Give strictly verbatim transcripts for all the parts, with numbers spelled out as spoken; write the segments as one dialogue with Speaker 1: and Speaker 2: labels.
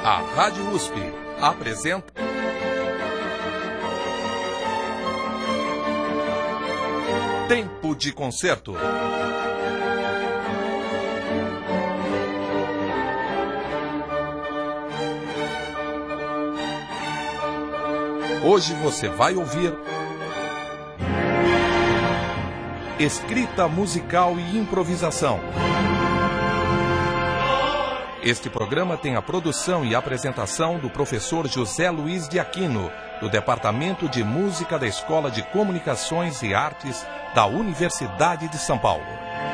Speaker 1: A Rádio U S P apresenta Tempo de Concerto. Hoje você vai ouvir escrita musical e improvisação. Este programa tem a produção e apresentação do professor José Luiz de Aquino, do Departamento de Música da Escola de Comunicações e Artes da Universidade de São Paulo.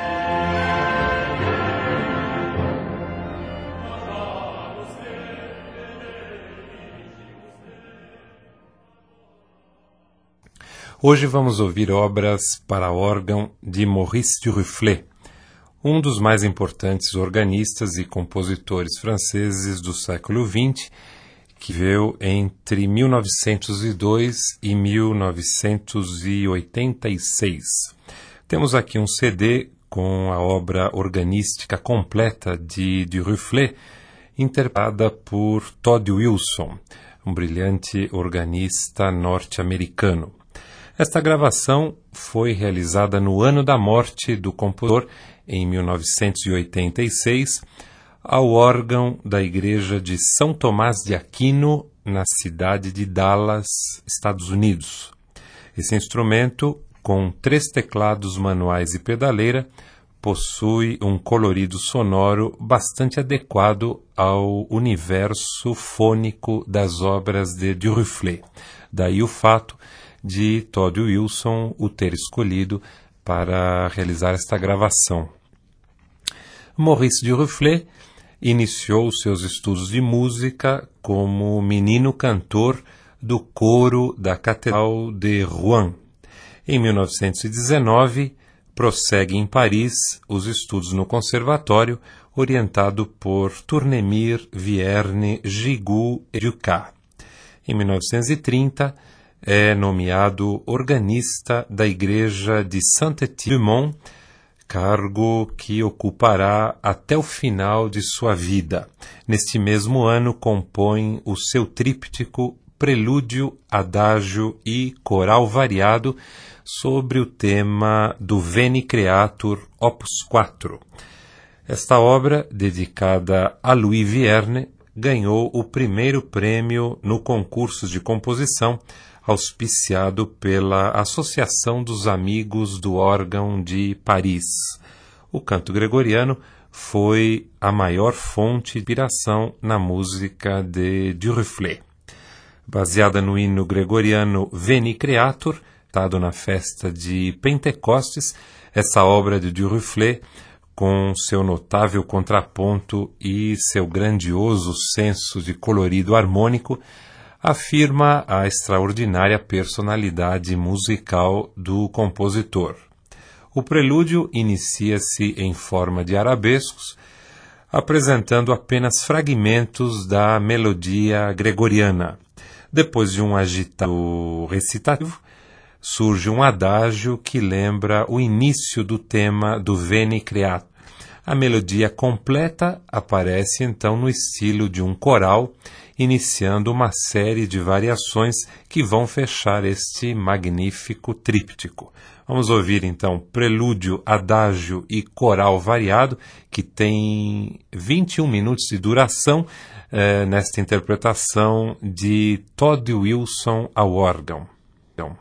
Speaker 2: Hoje vamos ouvir obras para órgão de Maurice Duruflé, um dos mais importantes organistas e compositores franceses do século vinte, que viveu entre mil novecentos e dois e mil novecentos e oitenta e seis. Temos aqui um C D com a obra organística completa de Duruflé, interpretada por Tod Wilson, um brilhante organista norte-americano. Esta gravação foi realizada no ano da morte do compositor, em mil novecentos e oitenta e seis, ao órgão da Igreja de São Tomás de Aquino, na cidade de Dallas, Estados Unidos. Esse instrumento, com três teclados manuais e pedaleira, possui um colorido sonoro bastante adequado ao universo fônico das obras de Duruflé. Daí o fato de Tod Wilson o ter escolhido para realizar esta gravação. Maurice Duruflé iniciou seus estudos de música como menino cantor do coro da Catedral de Rouen. Em mil novecentos e dezenove, prossegue em Paris os estudos no conservatório, orientado por Tournemire Vierne Gigoux et Ducat. Em mil novecentos e trinta, é nomeado organista da Igreja de Saint-Étienne-du-Mont, cargo que ocupará até o final de sua vida. Neste mesmo ano, compõe o seu tríptico Prelúdio, Adágio e Coral Variado sobre o tema do Veni Creator, opus quatro. Esta obra, dedicada a Louis Vierne, ganhou o primeiro prêmio no concurso de composição auspiciado pela Associação dos Amigos do Órgão de Paris. O canto gregoriano foi a maior fonte de inspiração na música de Duruflé. Baseada no hino gregoriano Veni Creator, dado na festa de Pentecostes, essa obra de Duruflé, com seu notável contraponto e seu grandioso senso de colorido harmônico, afirma a extraordinária personalidade musical do compositor. O prelúdio inicia-se em forma de arabescos, apresentando apenas fragmentos da melodia gregoriana. Depois de um agitado recitativo, surge um adágio que lembra o início do tema do Veni Creator. A melodia completa aparece então no estilo de um coral, iniciando uma série de variações que vão fechar este magnífico tríptico. Vamos ouvir então Prelúdio, Adágio e Coral Variado, que tem vinte e um minutos de duração, eh, nesta interpretação de Tod Wilson ao órgão. Então,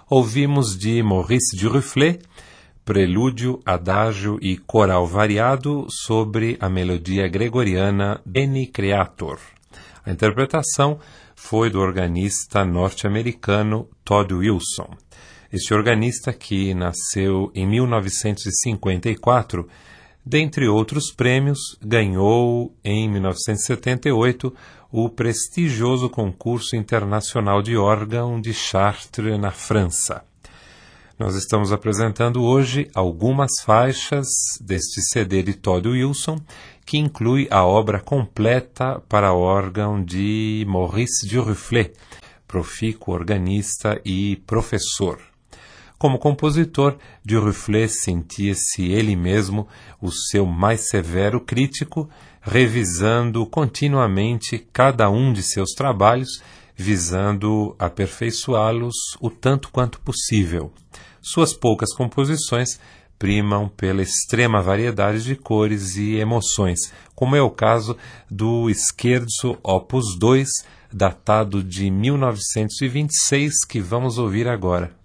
Speaker 2: ouvimos de Maurice Duruflé, prelúdio, adágio e coral variado sobre a melodia gregoriana Bene Creator. A interpretação foi do organista norte-americano Todd Wilson. Este organista, que nasceu em mil novecentos e cinquenta e quatro, dentre outros prêmios, ganhou em mil novecentos e setenta e oito o prestigioso concurso internacional de órgão de Chartres, na França. Nós estamos apresentando hoje algumas faixas deste C D de Todd Wilson, que inclui a obra completa para órgão de Maurice Duruflé, profícuo organista e professor. Como compositor, Duruflé sentia-se ele mesmo o seu mais severo crítico, revisando continuamente cada um de seus trabalhos, visando aperfeiçoá-los o tanto quanto possível. Suas poucas composições primam pela extrema variedade de cores e emoções, como é o caso do Scherzo Opus dois, datado de mil novecentos e vinte e seis, que vamos ouvir agora.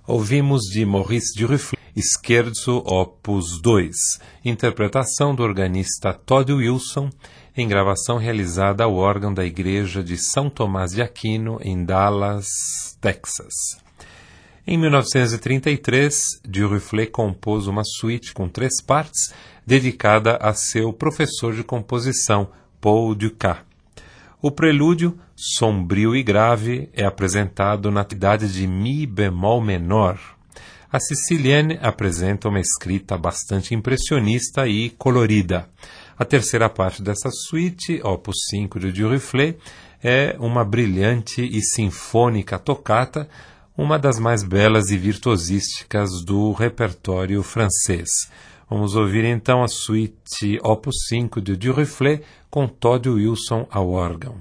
Speaker 2: Ouvimos de Maurice Duruflé, Scherzo opus dois, interpretação do organista Todd Wilson, em gravação realizada ao órgão da Igreja de São Tomás de Aquino, em Dallas, Texas. Em mil novecentos e trinta e três, Duruflé compôs uma suíte com três partes, dedicada a seu professor de composição, Paul Dukas. O prelúdio, sombrio e grave, é apresentado na tonalidade de Mi bemol menor. A Sicilienne apresenta uma escrita bastante impressionista e colorida. A terceira parte dessa suíte, opus cinco de Duruflé, é uma brilhante e sinfônica tocata, uma das mais belas e virtuosísticas do repertório francês. Vamos ouvir então a suíte opus cinco de Duruflé com Todd Wilson ao órgão.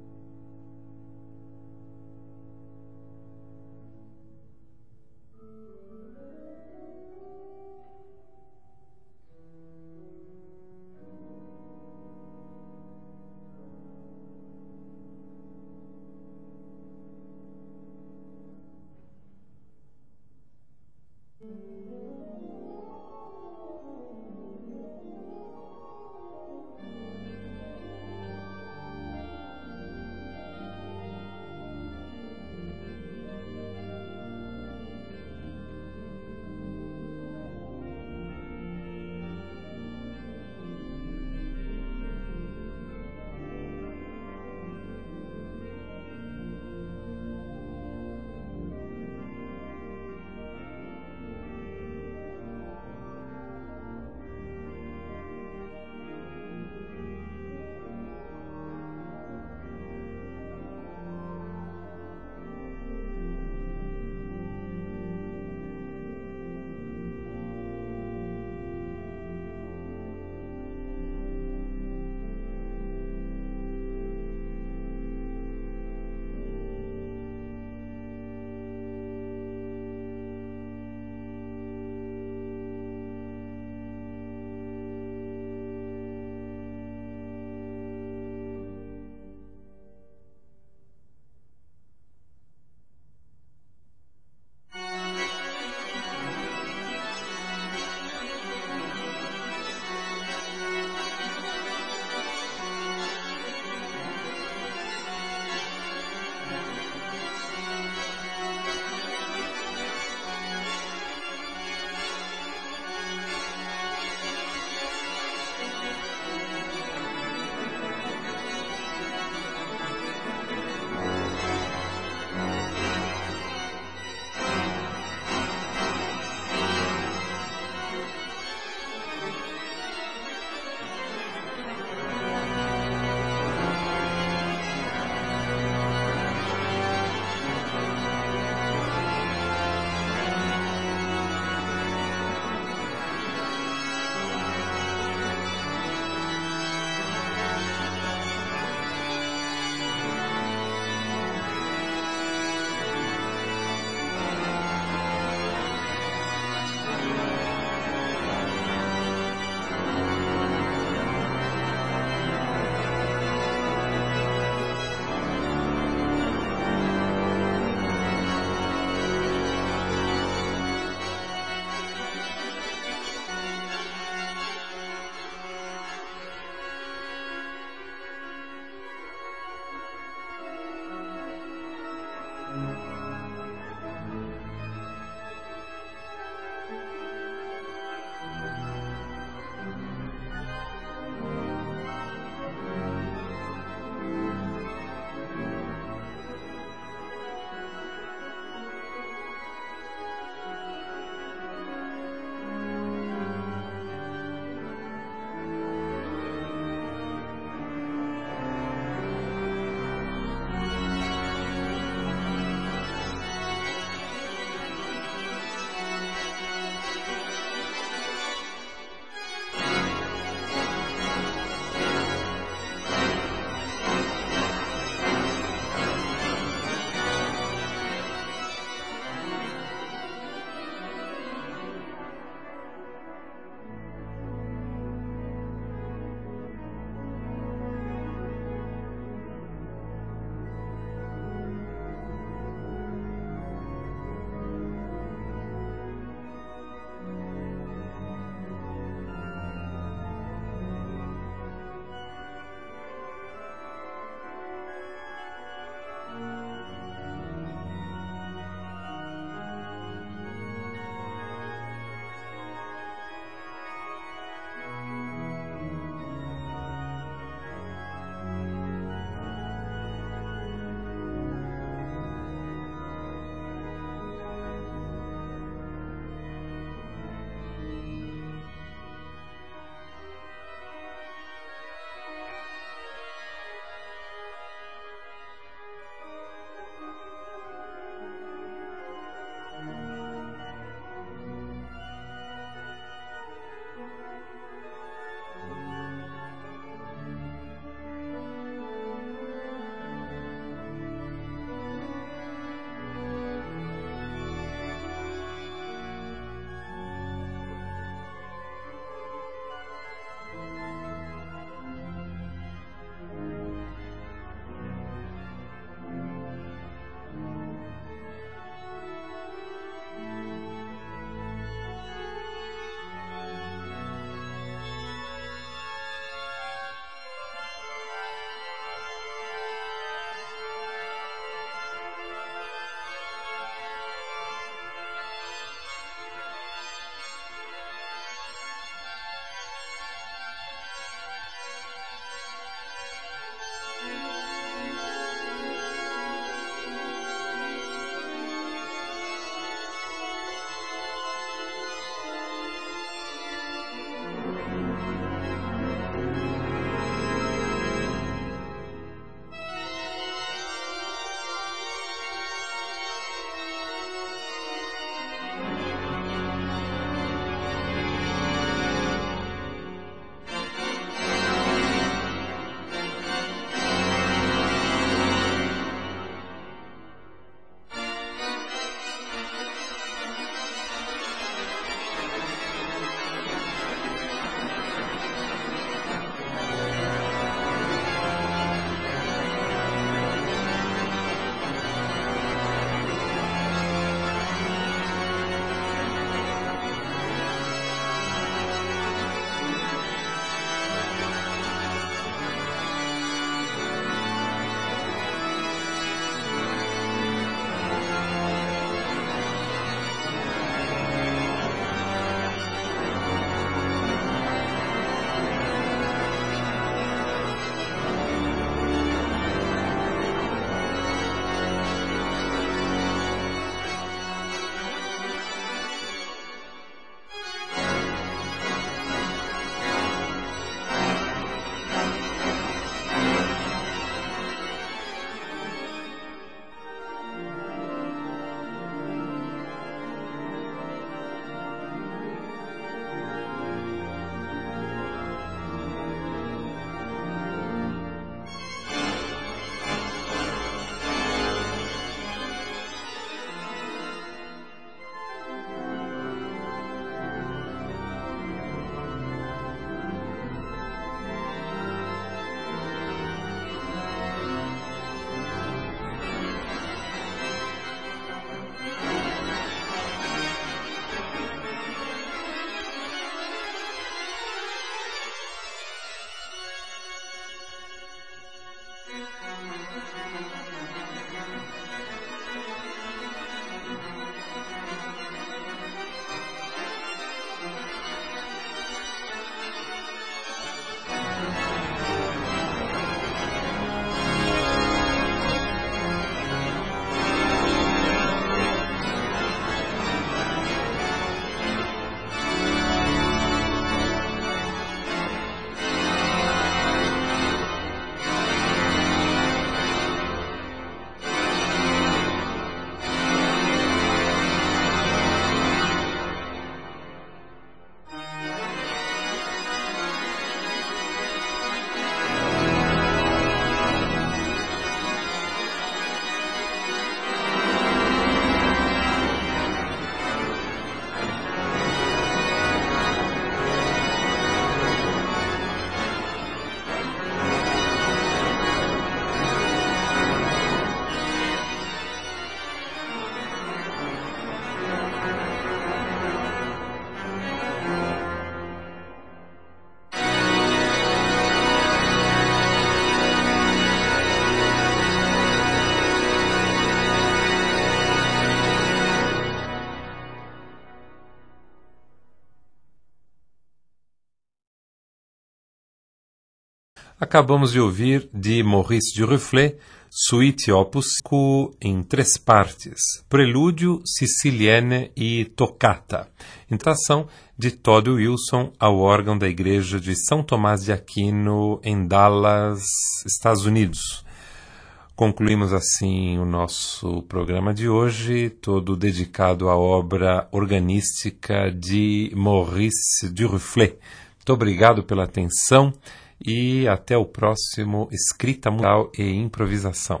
Speaker 2: Acabamos de ouvir de Maurice Duruflé, Suite Opus cinco em três partes, Prelúdio, Sicilienne e Toccata, interpretação de Todd Wilson ao órgão da Igreja de São Tomás de Aquino em Dallas, Estados Unidos. Concluímos assim o nosso programa de hoje, todo dedicado à obra organística de Maurice Duruflé. Muito obrigado pela atenção e até o próximo Escrita Musical e Improvisação.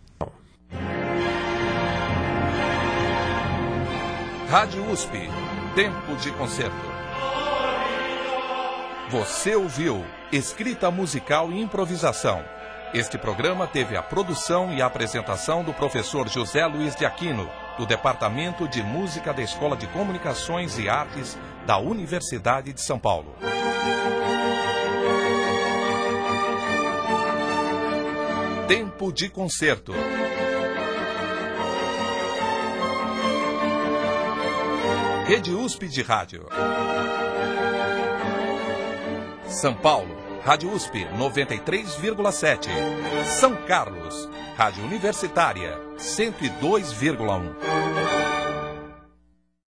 Speaker 1: Rádio U S P, Tempo de Concerto. Você ouviu Escrita Musical e Improvisação. Este programa teve a produção e a apresentação do professor José Luiz de Aquino, do Departamento de Música da Escola de Comunicações e Artes da Universidade de São Paulo. Tempo de Concerto. Rede U S P de Rádio. São Paulo, Rádio U S P noventa e três vírgula sete. São Carlos, Rádio Universitária cento e dois vírgula um.